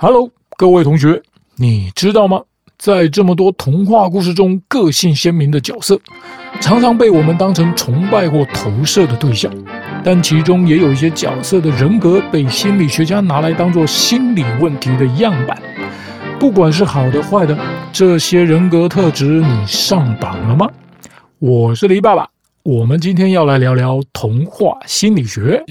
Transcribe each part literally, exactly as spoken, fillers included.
Hello， 各位同学，你知道吗？在这么多童话故事中，个性鲜明的角色，常常被我们当成崇拜或投射的对象，但其中也有一些角色的人格被心理学家拿来当作心理问题的样板。不管是好的坏的，这些人格特质你上榜了吗？我是黎爸爸，我们今天要来聊聊童话心理学。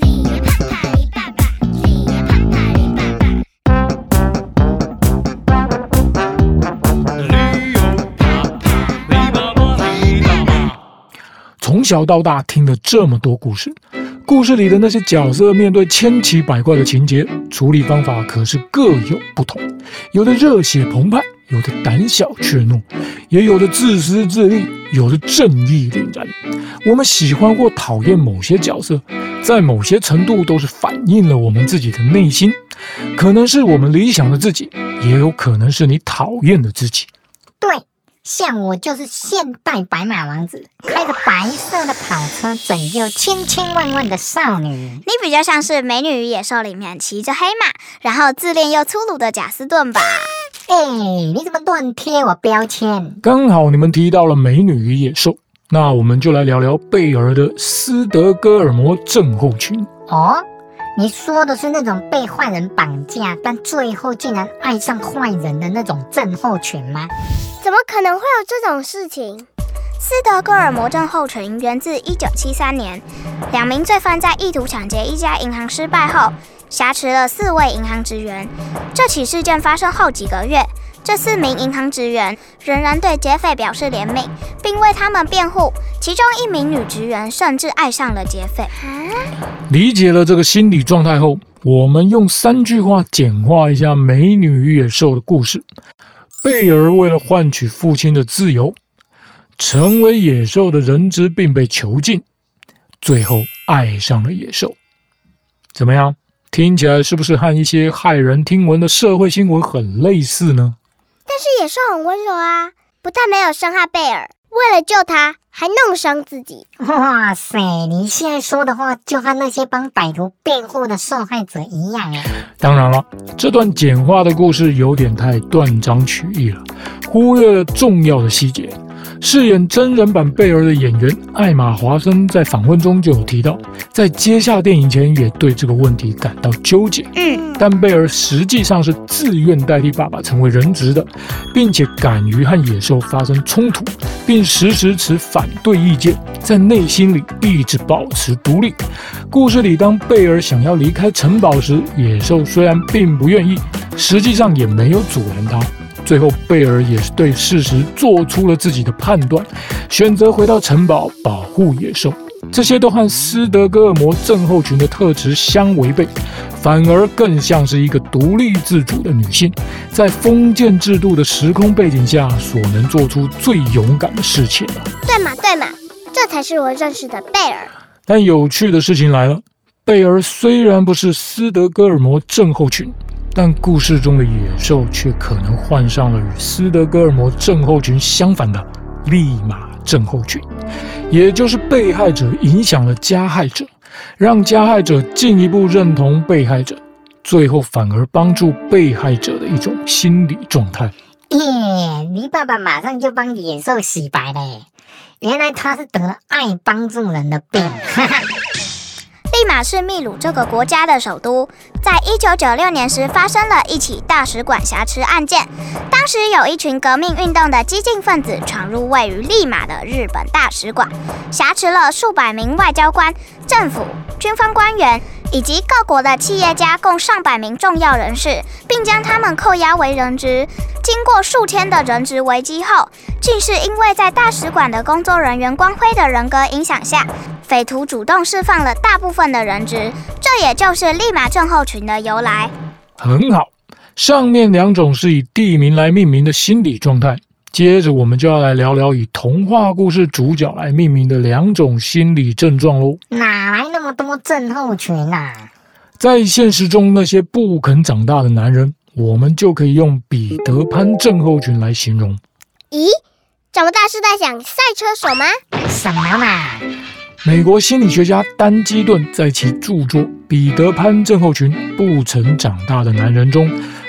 从小到大听了这么多故事，故事里的那些角色面对千奇百怪的情节，处理方法可是各有不同。有的热血澎湃，有的胆小怯懦，也有的自私自利，有的正义凛然。我们喜欢或讨厌某些角色，在某些程度都是反映了我们自己的内心，可能是我们理想的自己，也有可能是你讨厌的自己。 对，像我就是现代白马王子，开着白色的跑车拯救千千万万的少女。 你比较像是《美女与野兽》里面骑着黑马，然后自恋又粗鲁的贾斯顿吧？ 哎，你怎么乱贴我标签？ 刚好你们提到了《美女与野兽》，那我们就来聊聊贝尔的斯德哥尔摩症候群。 哦，你说的是那种被坏人绑架，但最后竟然爱上坏人的那种症候群吗？ 怎么可能会有这种事情？斯德哥尔摩症候群源自一九七三年，两名罪犯在意图抢劫一家银行失败后，挟持了四位银行职员。这起事件发生后几个月，这四名银行职员仍然对劫匪表示怜悯，并为他们辩护。其中一名女职员甚至爱上了劫匪。 理解了这个心理状态后，我们用三句话简化一下《美女与野兽》的故事。贝尔为了换取父亲的自由，成为野兽的人质并被囚禁，最后爱上了野兽。怎么样？听起来是不是和一些骇人听闻的社会新闻很类似呢？ 但是野兽很温柔啊，不但没有伤害贝尔，为了救他还弄伤自己。 哇塞，你现在说的话就和那些帮歹徒辩护的受害者一样耶。 当然了，这段简化的故事有点太断章取义了，忽略了重要的细节。饰演真人版贝尔的演员艾玛·华森在访问中就有提到，在接下电影前也对这个问题感到纠结。嗯，但贝尔实际上是自愿代替爸爸成为人质的，并且敢于和野兽发生冲突，并时时持反对意见，在内心里一直保持独立。故事里，当贝尔想要离开城堡时，野兽虽然并不愿意，实际上也没有阻拦他。最后，贝尔也是对事实做出了自己的判断，选择回到城堡保护野兽。这些都和斯德哥尔摩症候群的特质相违背，反而更像是一个独立自主的女性，在封建制度的时空背景下所能做出最勇敢的事情了。 对嘛对嘛，这才是我认识的贝尔。 但有趣的事情来了，贝尔虽然不是斯德哥尔摩症候群，但故事中的野兽却可能患上了与斯德哥尔摩症候群相反的利马症候群，也就是被害者影响了加害者，让加害者进一步认同被害者，最后反而帮助被害者的一种心理状态。 耶，黎爸爸马上就帮野兽洗白了耶，原来他是得了爱帮助人的病。 利马是秘鲁这个国家的首都，在一九九六年时发生了一起大使馆挟持案件。当时有一群革命运动的激进分子闯入位于利马的日本大使馆，挟持了数百名外交官、政府、军方官员以及各国的企业家共上百名重要人士，并将他们扣押为人质。经过数天的人质危机后，竟是因为在大使馆的工作人员光辉的人格影响下，匪徒主动释放了大部分的人质，这也就是利马症候群的由来。 很好，上面两种是以地名来命名的心理状态，接着我们就要来聊聊以童话故事主角来命名的两种心理症状咯。 哪来那么多症候群啊？ 在现实中，那些不肯长大的男人，我们就可以用彼得潘症候群来形容。 咦，长不大是在讲赛车手吗？ 什么嘛？ 美国心理学家丹基顿在其著作《彼得潘症候群：不曾长大的男人》中，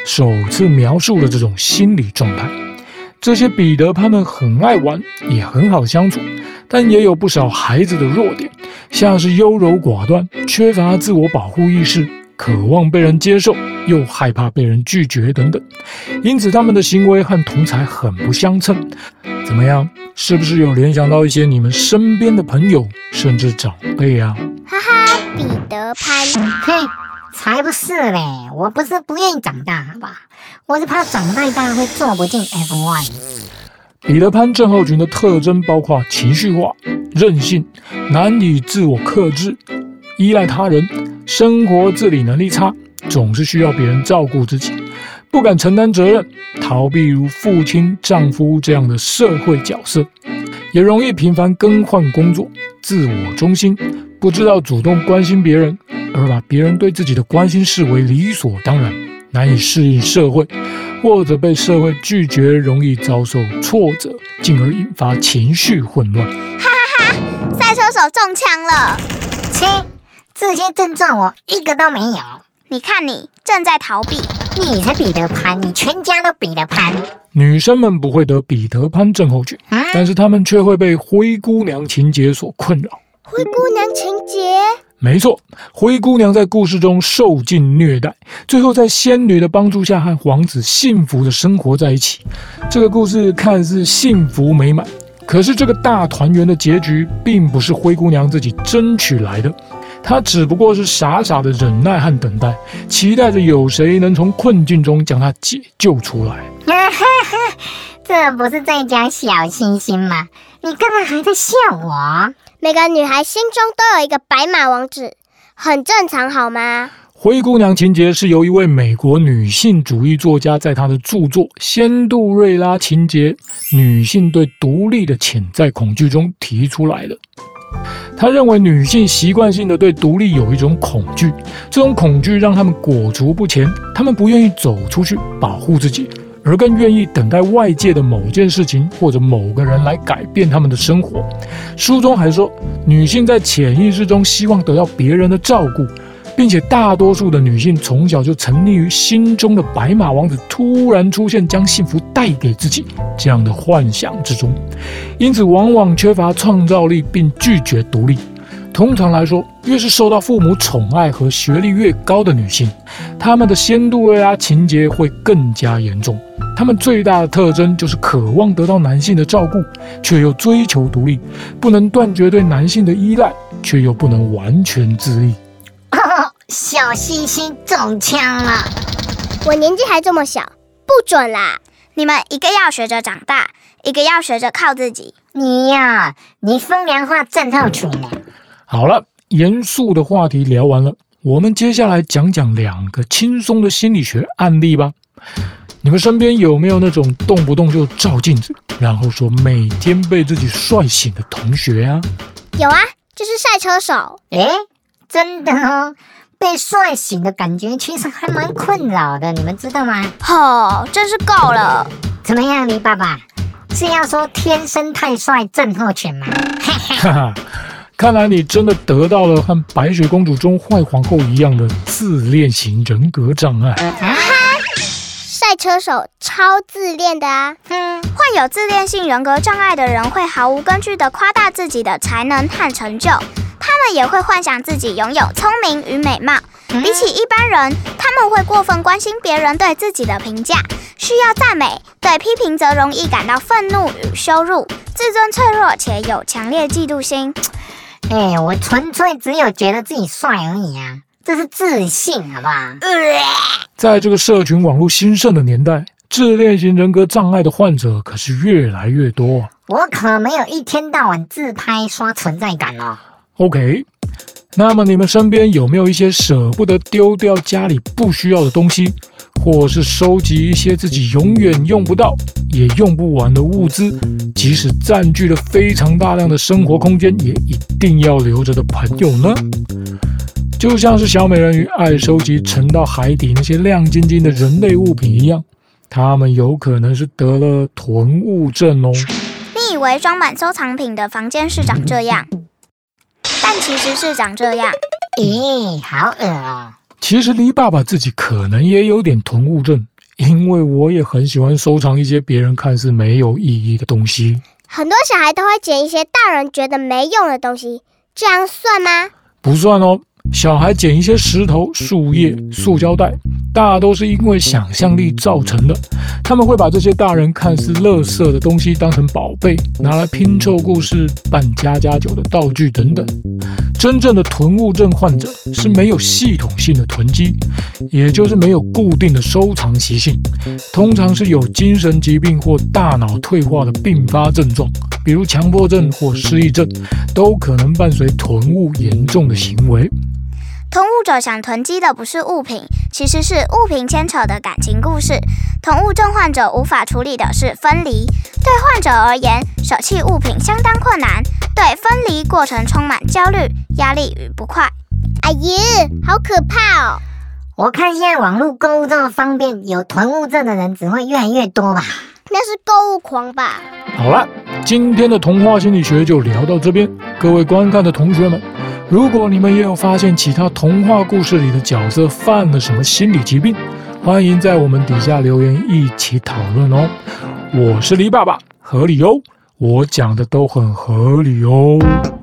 首次描述了这种心理状态。这些彼得潘们很爱玩，也很好相处，但也有不少孩子的弱点，像是优柔寡断、缺乏自我保护意识、渴望被人接受，又害怕被人拒绝等等。因此他们的行为和同侪很不相称。怎么样，是不是有联想到一些你们身边的朋友甚至长辈啊？ 哈哈，彼得潘， 嘿，才不是嘞！我不是不愿意长大，好吧？我是怕长太大会做不进 F 一。 彼得潘症候群的特征包括情绪化、任性、难以自我克制、依赖他人、生活自理能力差，总是需要别人照顾自己，不敢承担责任，逃避如父亲、丈夫这样的社会角色，也容易频繁更换工作，自我中心，不知道主动关心别人，而把别人对自己的关心视为理所当然，难以适应社会，或者被社会拒绝，容易遭受挫折，进而引发情绪混乱。 哈哈哈！赛车手中枪了！ 切，这些症状我一个都没有。 你看你正在逃避。 你才彼得潘，你全家都彼得潘。 女生们不会得彼得潘症候群， 啊、 但是她们却会被灰姑娘情节所困扰。 灰姑娘情节？ 没错，灰姑娘在故事中受尽虐待，最后在仙女的帮助下和王子幸福的生活在一起。这个故事看似幸福美满，可是这个大团圆的结局并不是灰姑娘自己争取来的，她只不过是傻傻的忍耐和等待，期待着有谁能从困境中将她解救出来。 这不是在讲小星星吗？你刚才还在笑我。 每个女孩心中都有一个白马王子，很正常好吗？ 灰姑娘情节是由一位美国女性主义作家在她的著作《仙杜瑞拉情节：女性对独立的潜在恐惧》中提出来的。他认为女性习惯性的对独立有一种恐惧，这种恐惧让她们裹足不前，她们不愿意走出去保护自己，而更愿意等待外界的某件事情或者某个人来改变他们的生活。书中还说，女性在潜意识中希望得到别人的照顾，并且大多数的女性从小就沉溺于心中的白马王子突然出现将幸福带给自己这样的幻想之中，因此往往缺乏创造力并拒绝独立。通常来说，越是受到父母宠爱和学历越高的女性，她们的仙杜瑞拉情节会更加严重。她们最大的特征就是渴望得到男性的照顾，却又追求独立，不能断绝对男性的依赖，却又不能完全自立。 哦，小星星中枪了。 我年纪还这么小，不准啦！你们一个要学着长大，一个要学着靠自己。 你呀，你风凉话症候群呢。 好了，严肃的话题聊完了，我们接下来讲讲两个轻松的心理学案例吧。你们身边有没有那种动不动就照镜子，然后说每天被自己帅醒的同学啊？ 有啊，就是赛车手。 诶，真的哦，被帅醒的感觉其实还蛮困扰的，你们知道吗？ 哦，真是够了。 怎么样，黎爸爸？是要说天生太帅症候群吗？ 哈哈，看来你真的得到了和白雪公主中坏皇后一样的自恋型人格障碍。 啊赛车手超自恋的啊！嗯，患有自恋性人格障碍的人会毫无根据地夸大自己的才能和成就，他们也会幻想自己拥有聪明与美貌。比起一般人，他们会过分关心别人对自己的评价，需要赞美，对批评则容易感到愤怒与羞辱，自尊脆弱且有强烈嫉妒心。 哎，我纯粹只有觉得自己帅而已啊，这是自信，好不好？ 在这个社群网络兴盛的年代，自恋型人格障碍的患者可是越来越多啊。 我可没有一天到晚自拍刷存在感哦。 OK， 那么你们身边有没有一些舍不得丢掉家里不需要的东西，或是收集一些自己永远用不到也用不完的物资，即使占据了非常大量的生活空间，也一定要留着的朋友呢？就像是小美人鱼爱收集沉到海底那些亮晶晶的人类物品一样，他们有可能是得了囤物症哦。 你以为装满收藏品的房间是长这样，但其实是长这样。 咦，好恶哦！ 其实黎爸爸自己可能也有点囤物症， 因为我也很喜欢收藏一些别人看似没有意义的东西。 很多小孩都会捡一些大人觉得没用的东西，这样算吗？ 不算哦。小孩捡一些石头、树叶、塑胶袋，大都是因为想象力造成的。他们会把这些大人看似垃圾的东西当成宝贝，拿来拼凑故事、扮家家酒的道具等等。真正的囤物症患者是没有系统性的囤积，也就是没有固定的收藏习性，通常是有精神疾病或大脑退化的并发症状，比如强迫症或失忆症，都可能伴随囤物严重的行为。 囤物者想囤积的不是物品，其实是物品牵扯的感情故事。囤物症患者无法处理的是分离，对患者而言，舍弃物品相当困难，对分离过程充满焦虑、压力与不快。 哎呀，好可怕哦！ 我看现在网络购物这么方便，有囤物症的人只会越来越多吧？ 那是购物狂吧？ 好了，今天的童话心理学就聊到这边。各位观看的同学们，如果你们也有发现其他童话故事里的角色犯了什么心理疾病，欢迎在我们底下留言一起讨论哦。我是黎爸爸，合理哦，我讲的都很合理哦。